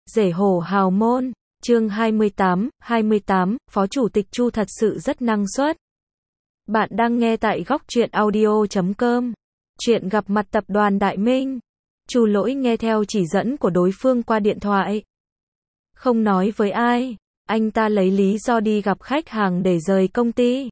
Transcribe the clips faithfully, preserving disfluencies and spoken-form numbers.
Rể hổ hào môn, chương hai mươi tám, hai mươi tám, Phó Chủ tịch Chu thật sự rất năng suất. Bạn đang nghe tại góc truyện audio chấm com. Chuyện gặp mặt tập đoàn Đại Minh. Chu Lỗi nghe theo chỉ dẫn của đối phương qua điện thoại. Không nói với ai, anh ta lấy lý do đi gặp khách hàng để rời công ty.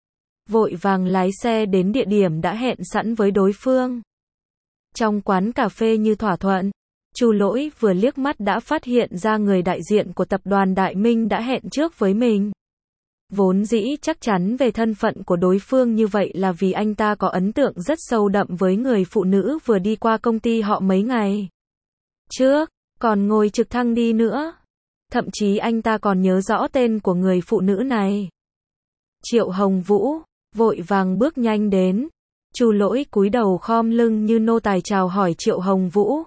Vội vàng lái xe đến địa điểm đã hẹn sẵn với đối phương. Trong quán cà phê như thỏa thuận, Chu Lỗi vừa liếc mắt đã phát hiện ra người đại diện của tập đoàn Đại Minh đã hẹn trước với mình. Vốn dĩ chắc chắn về thân phận của đối phương như vậy là vì anh ta có ấn tượng rất sâu đậm với người phụ nữ vừa đi qua công ty họ mấy ngày trước, còn ngồi trực thăng đi nữa. Thậm chí anh ta còn nhớ rõ tên của người phụ nữ này. Triệu Hồng Vũ, vội vàng bước nhanh đến. Chu Lỗi cúi đầu khom lưng như nô tài chào hỏi Triệu Hồng Vũ.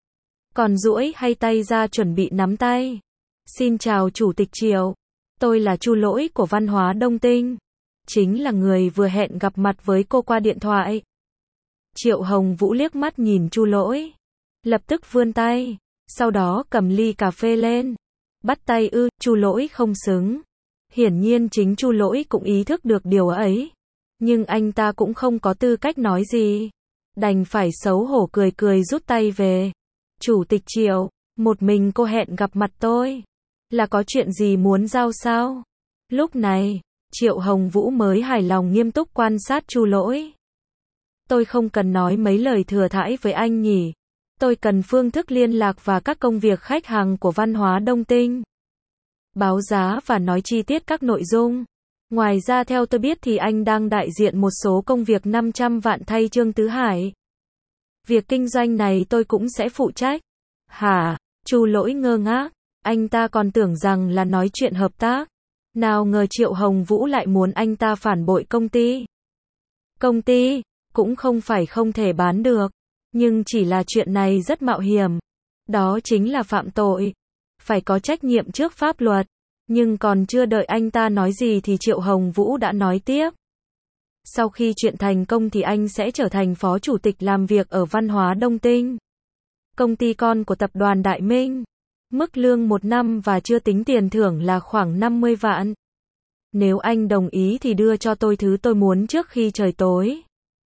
Còn duỗi hay tay ra chuẩn bị nắm tay. Xin chào Chủ tịch Triệu. Tôi là Chu Lỗi của Văn hóa Đông Tinh. Chính là người vừa hẹn gặp mặt với cô qua điện thoại. Triệu Hồng Vũ liếc mắt nhìn Chu Lỗi. Lập tức vươn tay. Sau đó cầm ly cà phê lên. Bắt tay ư, Chu Lỗi không xứng. Hiển nhiên chính Chu Lỗi cũng ý thức được điều ấy. Nhưng anh ta cũng không có tư cách nói gì. Đành phải xấu hổ cười cười rút tay về. Chủ tịch Triệu, một mình cô hẹn gặp mặt tôi. Là có chuyện gì muốn giao sao? Lúc này, Triệu Hồng Vũ mới hài lòng nghiêm túc quan sát Chu Lỗi. Tôi không cần nói mấy lời thừa thãi với anh nhỉ. Tôi cần phương thức liên lạc và các công việc khách hàng của Văn hóa Đông Tinh. Báo giá và nói chi tiết các nội dung. Ngoài ra theo tôi biết thì anh đang đại diện một số công việc năm trăm vạn thay Trương Tứ Hải. Việc kinh doanh này tôi cũng sẽ phụ trách. Hả? Chu Lỗi ngơ ngác. Anh ta còn tưởng rằng là nói chuyện hợp tác. Nào ngờ Triệu Hồng Vũ lại muốn anh ta phản bội công ty. Công ty, cũng không phải không thể bán được. Nhưng chỉ là chuyện này rất mạo hiểm. Đó chính là phạm tội. Phải có trách nhiệm trước pháp luật. Nhưng còn chưa đợi anh ta nói gì thì Triệu Hồng Vũ đã nói tiếp. Sau khi chuyện thành công thì anh sẽ trở thành phó chủ tịch làm việc ở Văn hóa Đông Tinh. Công ty con của tập đoàn Đại Minh. Mức lương một năm và chưa tính tiền thưởng là khoảng năm mươi vạn. Nếu anh đồng ý thì đưa cho tôi thứ tôi muốn trước khi trời tối.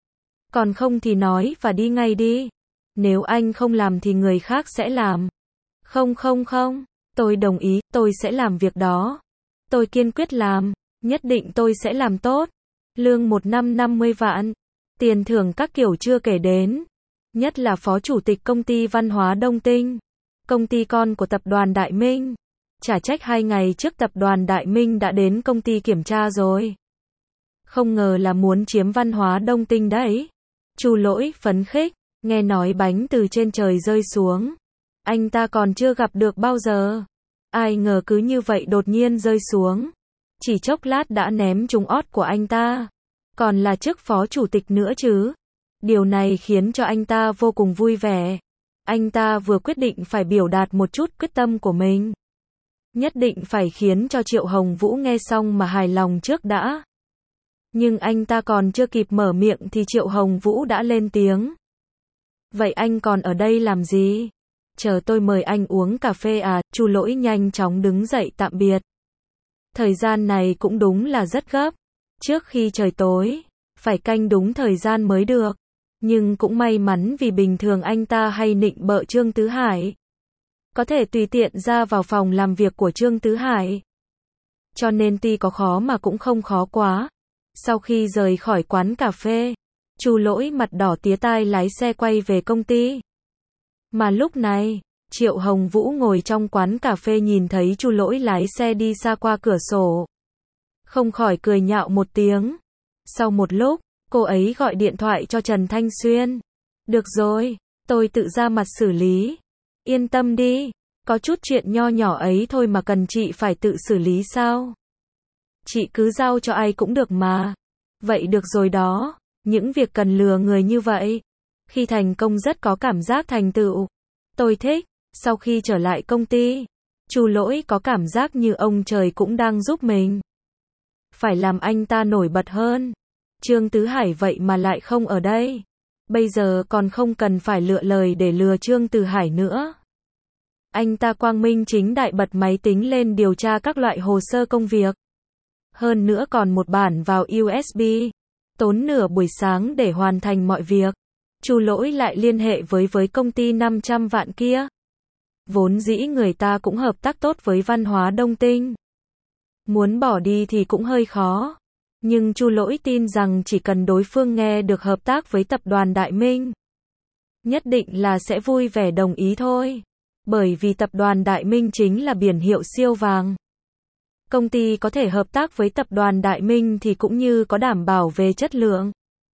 Còn không thì nói và đi ngay đi. Nếu anh không làm thì người khác sẽ làm. Không không không, tôi đồng ý, tôi sẽ làm việc đó. Tôi kiên quyết làm, nhất định tôi sẽ làm tốt. Lương một năm năm mươi vạn. Tiền thưởng các kiểu chưa kể đến. Nhất là phó chủ tịch công ty Văn hóa Đông Tinh. Công ty con của tập đoàn Đại Minh. Chả trách hai ngày trước tập đoàn Đại Minh đã đến công ty kiểm tra rồi. Không ngờ là muốn chiếm Văn hóa Đông Tinh đấy. Chu Lỗi phấn khích, nghe nói bánh từ trên trời rơi xuống. Anh ta còn chưa gặp được bao giờ. Ai ngờ cứ như vậy đột nhiên rơi xuống. Chỉ chốc lát đã ném trúng ót của anh ta. Còn là chức phó chủ tịch nữa chứ. Điều này khiến cho anh ta vô cùng vui vẻ. Anh ta vừa quyết định phải biểu đạt một chút quyết tâm của mình. Nhất định phải khiến cho Triệu Hồng Vũ nghe xong mà hài lòng trước đã. Nhưng anh ta còn chưa kịp mở miệng thì Triệu Hồng Vũ đã lên tiếng. Vậy anh còn ở đây làm gì? Chờ tôi mời anh uống cà phê à? Chu Lỗi nhanh chóng đứng dậy tạm biệt. Thời gian này cũng đúng là rất gấp. Trước khi trời tối, phải canh đúng thời gian mới được. Nhưng cũng may mắn vì bình thường anh ta hay nịnh bợ Trương Tứ Hải. Có thể tùy tiện ra vào phòng làm việc của Trương Tứ Hải. Cho nên tuy có khó mà cũng không khó quá. Sau khi rời khỏi quán cà phê, Chu Lỗi mặt đỏ tía tai lái xe quay về công ty. Mà lúc này, Triệu Hồng Vũ ngồi trong quán cà phê nhìn thấy Chu Lỗi lái xe đi xa qua cửa sổ. Không khỏi cười nhạo một tiếng. Sau một lúc, cô ấy gọi điện thoại cho Trần Thanh Xuyên. Được rồi, tôi tự ra mặt xử lý. Yên tâm đi, có chút chuyện nho nhỏ ấy thôi mà cần chị phải tự xử lý sao? Chị cứ giao cho ai cũng được mà. Vậy được rồi đó, những việc cần lừa người như vậy. Khi thành công rất có cảm giác thành tựu. Tôi thích, sau khi trở lại công ty, Chu Lỗi có cảm giác như ông trời cũng đang giúp mình. Phải làm anh ta nổi bật hơn. Trương Tứ Hải vậy mà lại không ở đây. Bây giờ còn không cần phải lựa lời để lừa Trương Tứ Hải nữa. Anh ta quang minh chính đại bật máy tính lên điều tra các loại hồ sơ công việc. Hơn nữa còn một bản vào u ét bê. Tốn nửa buổi sáng để hoàn thành mọi việc. Chu Lỗi lại liên hệ với với công ty năm trăm vạn kia. Vốn dĩ người ta cũng hợp tác tốt với Văn hóa Đông Tinh. Muốn bỏ đi thì cũng hơi khó. Nhưng Chu Lỗi tin rằng chỉ cần đối phương nghe được hợp tác với tập đoàn Đại Minh, nhất định là sẽ vui vẻ đồng ý thôi. Bởi vì tập đoàn Đại Minh chính là biển hiệu siêu vàng. Công ty có thể hợp tác với tập đoàn Đại Minh thì cũng như có đảm bảo về chất lượng.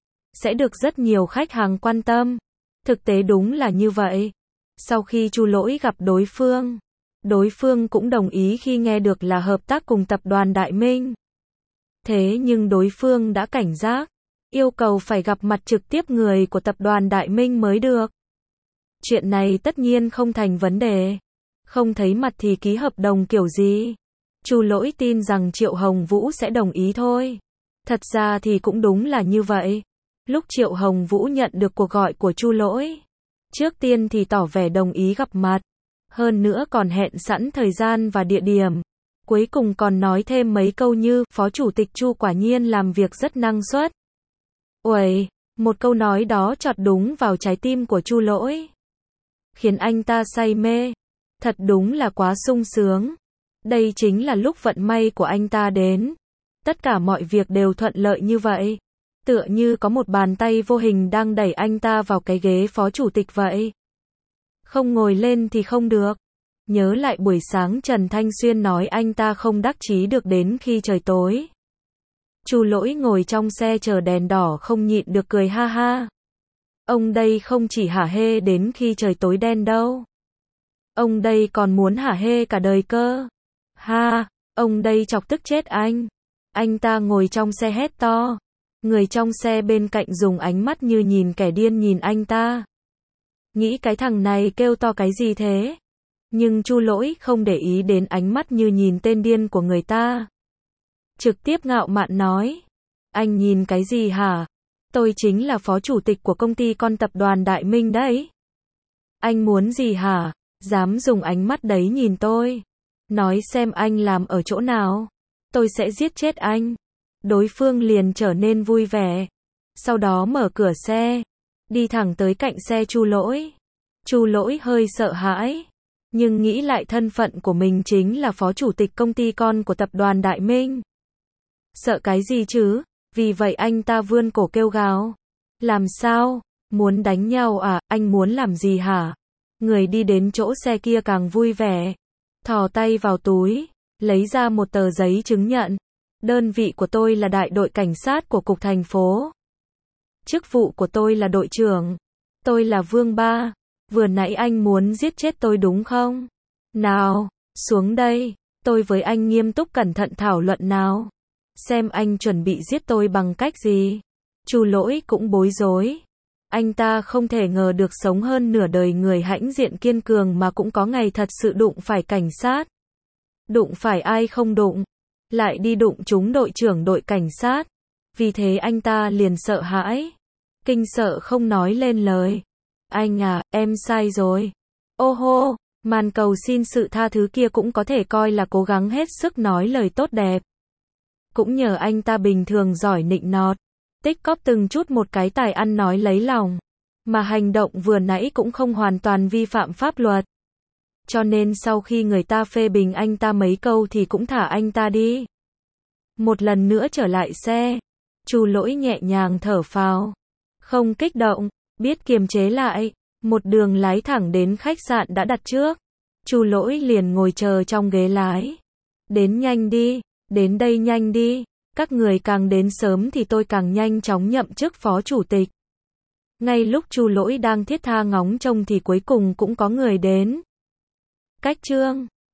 Sẽ được rất nhiều khách hàng quan tâm. Thực tế đúng là như vậy. Sau khi Chu Lỗi gặp đối phương, đối phương cũng đồng ý khi nghe được là hợp tác cùng tập đoàn Đại Minh. Thế nhưng đối phương đã cảnh giác, yêu cầu phải gặp mặt trực tiếp người của tập đoàn Đại Minh mới được. Chuyện này tất nhiên không thành vấn đề. Không thấy mặt thì ký hợp đồng kiểu gì. Chu Lỗi tin rằng Triệu Hồng Vũ sẽ đồng ý thôi. Thật ra thì cũng đúng là như vậy. Lúc Triệu Hồng Vũ nhận được cuộc gọi của Chu Lỗi, trước tiên thì tỏ vẻ đồng ý gặp mặt. Hơn nữa còn hẹn sẵn thời gian và địa điểm. Cuối cùng còn nói thêm mấy câu như, Phó Chủ tịch Chu quả nhiên làm việc rất năng suất. Uầy, một câu nói đó chọt đúng vào trái tim của Chu Lỗi. Khiến anh ta say mê. Thật đúng là quá sung sướng. Đây chính là lúc vận may của anh ta đến. Tất cả mọi việc đều thuận lợi như vậy. Tựa như có một bàn tay vô hình đang đẩy anh ta vào cái ghế phó chủ tịch vậy. Không ngồi lên thì không được. Nhớ lại buổi sáng Trần Thanh Xuyên nói anh ta không đắc chí được đến khi trời tối. Chu Lỗi ngồi trong xe chờ đèn đỏ không nhịn được cười ha ha. Ông đây không chỉ hả hê đến khi trời tối đen đâu. Ông đây còn muốn hả hê cả đời cơ. Ha, ông đây chọc tức chết anh. Anh ta ngồi trong xe hét to. Người trong xe bên cạnh dùng ánh mắt như nhìn kẻ điên nhìn anh ta. Nghĩ cái thằng này kêu to cái gì thế? Nhưng Chu Lỗi không để ý đến ánh mắt như nhìn tên điên của người ta. Trực tiếp ngạo mạn nói. Anh nhìn cái gì hả? Tôi chính là phó chủ tịch của công ty con tập đoàn Đại Minh đấy. Anh muốn gì hả? Dám dùng ánh mắt đấy nhìn tôi. Nói xem anh làm ở chỗ nào. Tôi sẽ giết chết anh. Đối phương liền trở nên vui vẻ. Sau đó mở cửa xe. Đi thẳng tới cạnh xe Chu Lỗi. Chu Lỗi hơi sợ hãi. Nhưng nghĩ lại thân phận của mình chính là phó chủ tịch công ty con của tập đoàn Đại Minh. Sợ cái gì chứ? Vì vậy anh ta vươn cổ kêu gào. Làm sao? Muốn đánh nhau à? Anh muốn làm gì hả? Người đi đến chỗ xe kia càng vui vẻ. Thò tay vào túi. Lấy ra một tờ giấy chứng nhận. Đơn vị của tôi là đại đội cảnh sát của cục thành phố. Chức vụ của tôi là đội trưởng. Tôi là Vương Ba. Vừa nãy anh muốn giết chết tôi đúng không? Nào, xuống đây. Tôi với anh nghiêm túc cẩn thận thảo luận nào. Xem anh chuẩn bị giết tôi bằng cách gì. Chu Lỗi cũng bối rối. Anh ta không thể ngờ được sống hơn nửa đời người hãnh diện kiên cường mà cũng có ngày thật sự đụng phải cảnh sát. Đụng phải ai không đụng. Lại đi đụng trúng đội trưởng đội cảnh sát. Vì thế anh ta liền sợ hãi. Kinh sợ không nói lên lời. Anh à, em sai rồi. Ô hô, màn cầu xin sự tha thứ kia cũng có thể coi là cố gắng hết sức nói lời tốt đẹp. Cũng nhờ anh ta bình thường giỏi nịnh nọt. Tích cóp từng chút một cái tài ăn nói lấy lòng. Mà hành động vừa nãy cũng không hoàn toàn vi phạm pháp luật. Cho nên sau khi người ta phê bình anh ta mấy câu thì cũng thả anh ta đi. Một lần nữa trở lại xe. Chu Lỗi nhẹ nhàng thở phào. Không kích động, biết kiềm chế lại. Một đường lái thẳng đến khách sạn đã đặt trước. Chu Lỗi liền ngồi chờ trong ghế lái. Đến nhanh đi, đến đây nhanh đi. Các người càng đến sớm thì tôi càng nhanh chóng nhậm chức phó chủ tịch. Ngay lúc Chu Lỗi đang thiết tha ngóng trông thì cuối cùng cũng có người đến. Cách chương